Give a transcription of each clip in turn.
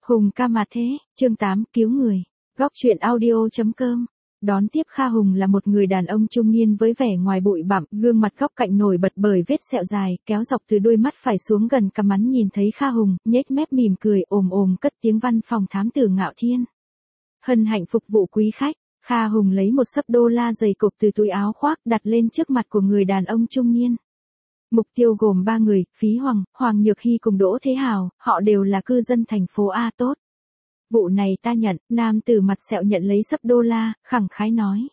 Hùng ca mà thế, chương 8, cứu người. Góc truyện audio.com. Đón tiếp Kha Hùng là một người đàn ông trung niên với vẻ ngoài bụi bặm, gương mặt góc cạnh nổi bật bởi vết sẹo dài, kéo dọc từ đôi mắt phải xuống gần cằm. Hắn nhìn thấy Kha Hùng, nhếch mép mỉm cười, cất tiếng: Văn phòng thám tử Ngạo Thiên. Hân hạnh phục vụ quý khách. Kha Hùng lấy một xấp đô la dày cộp từ túi áo khoác đặt lên trước mặt của người đàn ông trung niên. Mục tiêu gồm 3 người, Phí Hoàng, Hoàng Nhược Hy cùng Đỗ Thế Hào, họ đều là cư dân thành phố A tốt. Vụ này ta nhận, nam tử mặt sẹo nhận lấy xấp đô la, khẳng khái nói.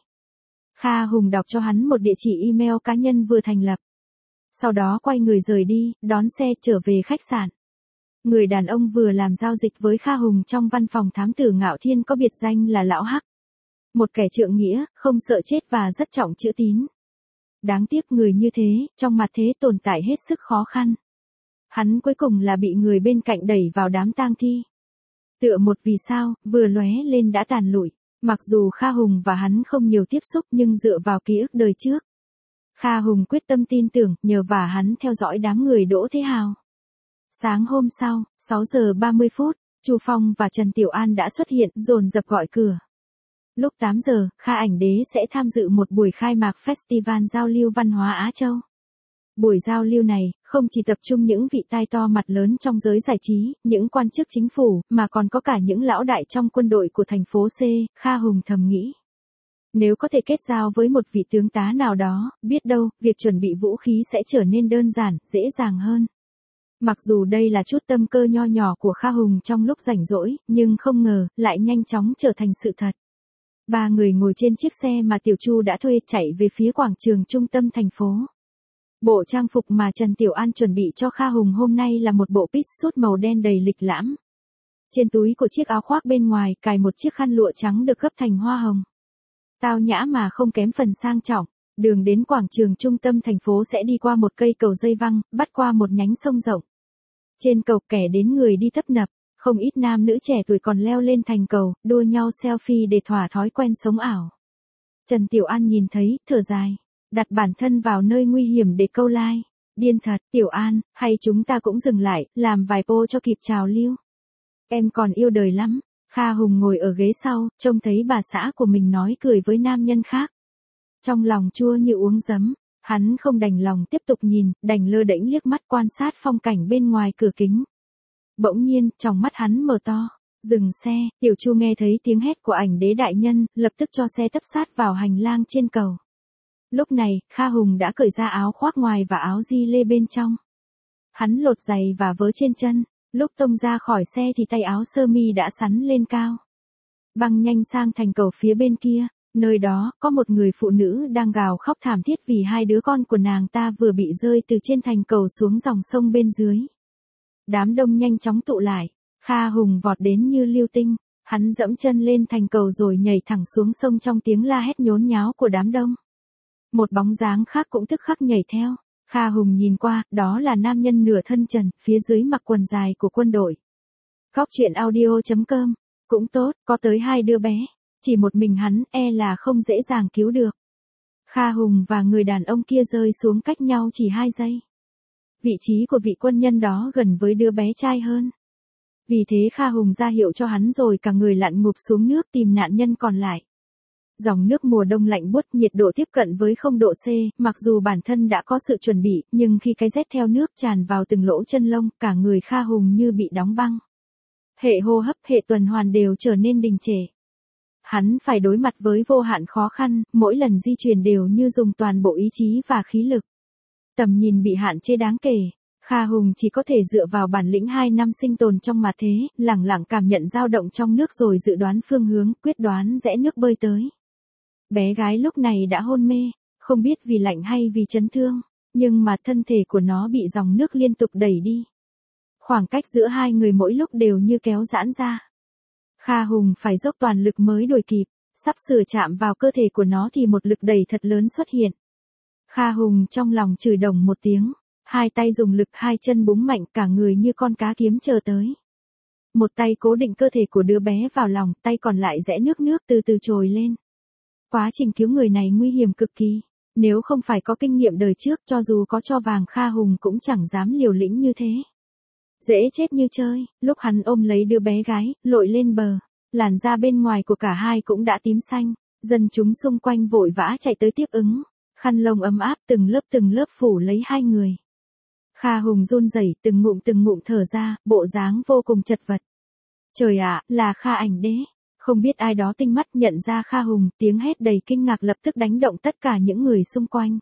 Kha Hùng đọc cho hắn một địa chỉ email cá nhân vừa thành lập. Sau đó quay người rời đi, đón xe trở về khách sạn. Người đàn ông vừa làm giao dịch với Kha Hùng trong văn phòng thám tử Ngạo Thiên có biệt danh là Lão Hắc. Một kẻ trượng nghĩa, không sợ chết và rất trọng chữ tín. Đáng tiếc người như thế, trong mặt thế tồn tại hết sức khó khăn. Hắn cuối cùng là bị người bên cạnh đẩy vào đám tang thi. Tựa một vì sao, vừa lóe lên đã tàn lụi. Mặc dù Kha Hùng và hắn không nhiều tiếp xúc nhưng dựa vào ký ức đời trước. Kha Hùng quyết tâm tin tưởng, nhờ vả hắn theo dõi đám người Đỗ Thế Hào. Sáng hôm sau, 6 giờ 30 phút, Chu Phong và Trần Tiểu An đã xuất hiện, dồn dập gọi cửa. Lúc 8 giờ, Kha Ảnh Đế sẽ tham dự một buổi khai mạc Festival Giao lưu Văn hóa Á Châu. Buổi giao lưu này, không chỉ tập trung những vị tai to mặt lớn trong giới giải trí, những quan chức chính phủ, mà còn có cả những lão đại trong quân đội của thành phố C, Kha Hùng thầm nghĩ. Nếu có thể kết giao với một vị tướng tá nào đó, biết đâu, việc chuẩn bị vũ khí sẽ trở nên đơn giản, dễ dàng hơn. Mặc dù đây là chút tâm cơ nho nhỏ của Kha Hùng trong lúc rảnh rỗi, nhưng không ngờ, lại nhanh chóng trở thành sự thật. 3 người ngồi trên chiếc xe mà Tiểu Chu đã thuê chạy về phía quảng trường trung tâm thành phố. Bộ trang phục mà Trần Tiểu An chuẩn bị cho Kha Hùng hôm nay là một bộ pit suit màu đen đầy lịch lãm. Trên túi của chiếc áo khoác bên ngoài cài một chiếc khăn lụa trắng được gấp thành hoa hồng. Tao nhã mà không kém phần sang trọng. Đường đến quảng trường trung tâm thành phố sẽ đi qua một cây cầu dây văng, bắt qua một nhánh sông rộng. Trên cầu kẻ đến người đi tấp nập. Không ít nam nữ trẻ tuổi còn leo lên thành cầu, đua nhau selfie để thỏa thói quen sống ảo. Trần Tiểu An nhìn thấy, thở dài, đặt bản thân vào nơi nguy hiểm để câu like. Điên thật, Tiểu An, hay chúng ta cũng dừng lại, làm vài pô cho kịp trào lưu. Em còn yêu đời lắm. Kha Hùng ngồi ở ghế sau, trông thấy bà xã của mình nói cười với nam nhân khác. Trong lòng chua như uống giấm, hắn không đành lòng tiếp tục nhìn, đành lơ đễnh liếc mắt quan sát phong cảnh bên ngoài cửa kính. Bỗng nhiên, trong mắt hắn mở to, dừng xe, Tiểu Chu nghe thấy tiếng hét của Ảnh Đế đại nhân, lập tức cho xe tấp sát vào hành lang trên cầu. Lúc này, Kha Hùng đã cởi ra áo khoác ngoài và áo gi lê bên trong. Hắn lột giày và vớ trên chân, lúc tông ra khỏi xe thì tay áo sơ mi đã sắn lên cao. Băng nhanh sang thành cầu phía bên kia, nơi đó, có một người phụ nữ đang gào khóc thảm thiết vì 2 đứa con của nàng ta vừa bị rơi từ trên thành cầu xuống dòng sông bên dưới. Đám đông nhanh chóng tụ lại, Kha Hùng vọt đến như lưu tinh, hắn dẫm chân lên thành cầu rồi nhảy thẳng xuống sông trong tiếng la hét nhốn nháo của đám đông. Một bóng dáng khác cũng tức khắc nhảy theo, Kha Hùng nhìn qua, đó là nam nhân nửa thân trần, phía dưới mặc quần dài của quân đội. Góc truyện audio.com, cũng tốt, có tới 2 đứa bé, chỉ một mình hắn là không dễ dàng cứu được. Kha Hùng và người đàn ông kia rơi xuống cách nhau chỉ 2 giây. Vị trí của vị quân nhân đó gần với đứa bé trai hơn. Vì thế Kha Hùng ra hiệu cho hắn rồi cả người lặn ngụp xuống nước tìm nạn nhân còn lại. Dòng nước mùa đông lạnh buốt, nhiệt độ tiếp cận với 0 độ C, mặc dù bản thân đã có sự chuẩn bị, nhưng khi cái rét theo nước tràn vào từng lỗ chân lông, cả người Kha Hùng như bị đóng băng. Hệ hô hấp, hệ tuần hoàn đều trở nên đình trệ. Hắn phải đối mặt với vô hạn khó khăn, mỗi lần di chuyển đều như dùng toàn bộ ý chí và khí lực. Tầm nhìn bị hạn chế đáng kể, Kha Hùng chỉ có thể dựa vào bản lĩnh 2 năm sinh tồn trong mặt thế, lẳng lặng cảm nhận dao động trong nước rồi dự đoán phương hướng, quyết đoán rẽ nước bơi tới. Bé gái lúc này đã hôn mê, không biết vì lạnh hay vì chấn thương, nhưng mà thân thể của nó bị dòng nước liên tục đẩy đi. Khoảng cách giữa 2 người mỗi lúc đều như kéo giãn ra. Kha Hùng phải dốc toàn lực mới đuổi kịp, sắp sửa chạm vào cơ thể của nó thì một lực đẩy thật lớn xuất hiện. Kha Hùng trong lòng chửi đồng một tiếng, 2 tay dùng lực, 2 chân búng mạnh, cả người như con cá kiếm chờ tới. Một tay cố định cơ thể của đứa bé vào lòng, tay còn lại rẽ nước từ từ trồi lên. Quá trình cứu người này nguy hiểm cực kỳ, nếu không phải có kinh nghiệm đời trước cho dù có cho vàng Kha Hùng cũng chẳng dám liều lĩnh như thế. Dễ chết như chơi, lúc hắn ôm lấy đứa bé gái, lội lên bờ, làn da bên ngoài của cả hai cũng đã tím xanh, dân chúng xung quanh vội vã chạy tới tiếp ứng, khăn lông ấm áp từng lớp phủ lấy hai người. Kha Hùng run rẩy từng ngụm thở ra, bộ dáng vô cùng chật vật. Trời ạ, là Kha Ảnh Đế. Không biết ai đó tinh mắt nhận ra Kha Hùng, tiếng hét đầy kinh ngạc lập tức đánh động tất cả những người xung quanh.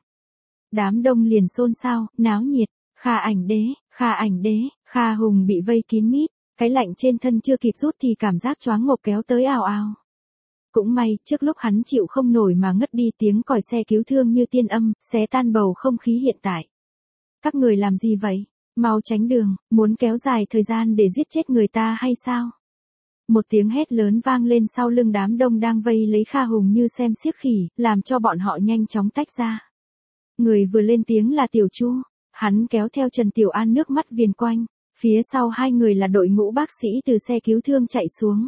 Đám đông liền xôn xao, náo nhiệt. Kha Ảnh Đế, Kha Ảnh Đế, Kha Hùng bị vây kín mít, cái lạnh trên thân chưa kịp rút thì cảm giác choáng ngộp kéo tới ào ào. Cũng may, trước lúc hắn chịu không nổi mà ngất đi, tiếng còi xe cứu thương như tiên âm, xé tan bầu không khí hiện tại. Các người làm gì vậy? Mau tránh đường, muốn kéo dài thời gian để giết chết người ta hay sao? Một tiếng hét lớn vang lên sau lưng đám đông đang vây lấy Kha Hùng như xem xiếc khỉ, làm cho bọn họ nhanh chóng tách ra. Người vừa lên tiếng là Tiểu Chu, hắn kéo theo Trần Tiểu An nước mắt viền quanh, phía sau hai người là đội ngũ bác sĩ từ xe cứu thương chạy xuống.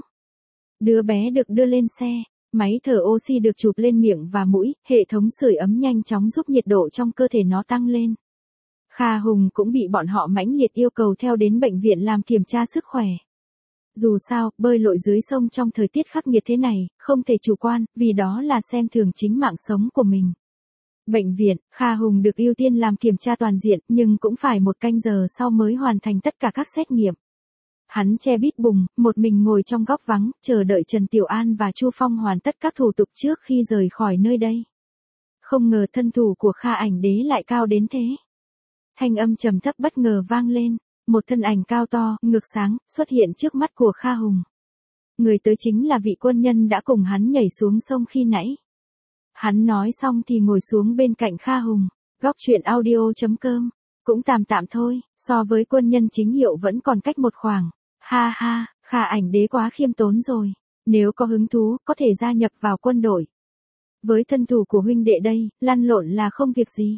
Đứa bé được đưa lên xe, máy thở oxy được chụp lên miệng và mũi, hệ thống sưởi ấm nhanh chóng giúp nhiệt độ trong cơ thể nó tăng lên. Kha Hùng cũng bị bọn họ mãnh liệt yêu cầu theo đến bệnh viện làm kiểm tra sức khỏe. Dù sao, bơi lội dưới sông trong thời tiết khắc nghiệt thế này, không thể chủ quan, vì đó là xem thường chính mạng sống của mình. Bệnh viện, Kha Hùng được ưu tiên làm kiểm tra toàn diện, nhưng cũng phải 1 canh giờ sau mới hoàn thành tất cả các xét nghiệm. Hắn che bít bùng, một mình ngồi trong góc vắng, chờ đợi Trần Tiểu An và Chu Phong hoàn tất các thủ tục trước khi rời khỏi nơi đây. Không ngờ thân thủ của Kha Ảnh Đế lại cao đến thế. Thanh âm trầm thấp bất ngờ vang lên, một thân ảnh cao to, ngực sáng, xuất hiện trước mắt của Kha Hùng. Người tới chính là vị quân nhân đã cùng hắn nhảy xuống sông khi nãy. Hắn nói xong thì ngồi xuống bên cạnh Kha Hùng, góc chuyện audio.com, cũng tạm tạm thôi, so với quân nhân chính hiệu vẫn còn cách một khoảng. Ha ha, Kha Ảnh Đế quá khiêm tốn rồi, nếu có hứng thú, có thể gia nhập vào quân đội. Với thân thủ của huynh đệ đây, lăn lộn là không việc gì.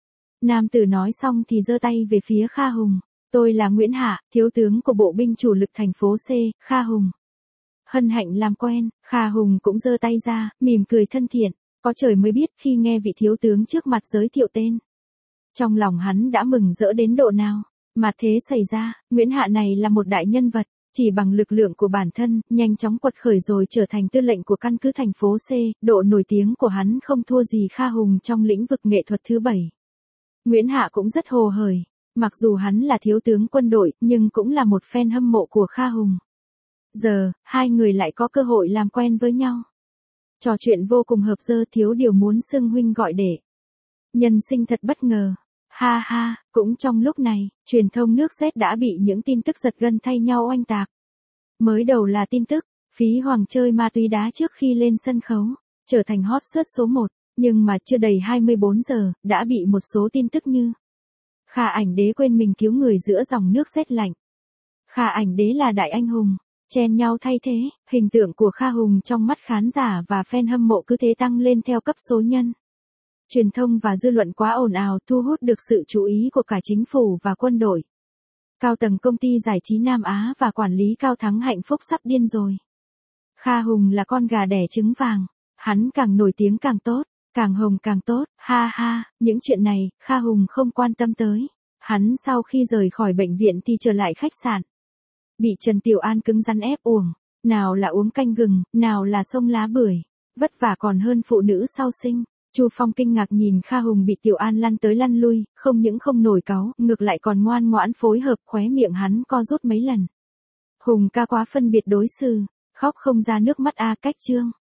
Nam tử nói xong thì giơ tay về phía Kha Hùng. Tôi là Nguyễn Hạ, thiếu tướng của bộ binh chủ lực thành phố C, Kha Hùng. Hân hạnh làm quen, Kha Hùng cũng giơ tay ra, mỉm cười thân thiện, có trời mới biết khi nghe vị thiếu tướng trước mặt giới thiệu tên. Trong lòng hắn đã mừng rỡ đến độ nào, mà thế xảy ra, Nguyễn Hạ này là một đại nhân vật, chỉ bằng lực lượng của bản thân, nhanh chóng quật khởi rồi trở thành tư lệnh của căn cứ thành phố C, độ nổi tiếng của hắn không thua gì Kha Hùng trong lĩnh vực nghệ thuật thứ 7. Nguyễn Hạ cũng rất hồ hởi. Mặc dù hắn là thiếu tướng quân đội, nhưng cũng là một fan hâm mộ của Kha Hùng. Giờ, hai người lại có cơ hội làm quen với nhau. Trò chuyện vô cùng hợp dơ, thiếu điều muốn xưng huynh gọi đệ. Nhân sinh thật bất ngờ. Ha ha, cũng trong lúc này, truyền thông nước Z đã bị những tin tức giật gân thay nhau oanh tạc. Mới đầu là tin tức, Phí Hoàng chơi ma túy đá trước khi lên sân khấu, trở thành hot search số 1, nhưng mà chưa đầy 24 giờ, đã bị một số tin tức như Kha Ảnh Đế quên mình cứu người giữa dòng nước rét lạnh. Kha Ảnh Đế là đại anh hùng, chen nhau thay thế, hình tượng của Kha Hùng trong mắt khán giả và fan hâm mộ cứ thế tăng lên theo cấp số nhân. Truyền thông và dư luận quá ồn ào thu hút được sự chú ý của cả chính phủ và quân đội. Cao tầng công ty giải trí Nam Á và quản lý Cao Thắng hạnh phúc sắp điên rồi. Kha Hùng là con gà đẻ trứng vàng, hắn càng nổi tiếng càng tốt. Càng hồng càng tốt, ha ha, những chuyện này, Kha Hùng không quan tâm tới. Hắn sau khi rời khỏi bệnh viện thì trở lại khách sạn. Bị Trần Tiểu An cứng rắn ép uống, nào là uống canh gừng, nào là xông lá bưởi. Vất vả còn hơn phụ nữ sau sinh. Chu Phong kinh ngạc nhìn Kha Hùng bị Tiểu An lăn tới lăn lui, không những không nổi cáu, ngược lại còn ngoan ngoãn phối hợp, khóe miệng hắn co rút mấy lần. Hùng ca quá phân biệt đối xử, khóc không ra nước mắt a cách chương.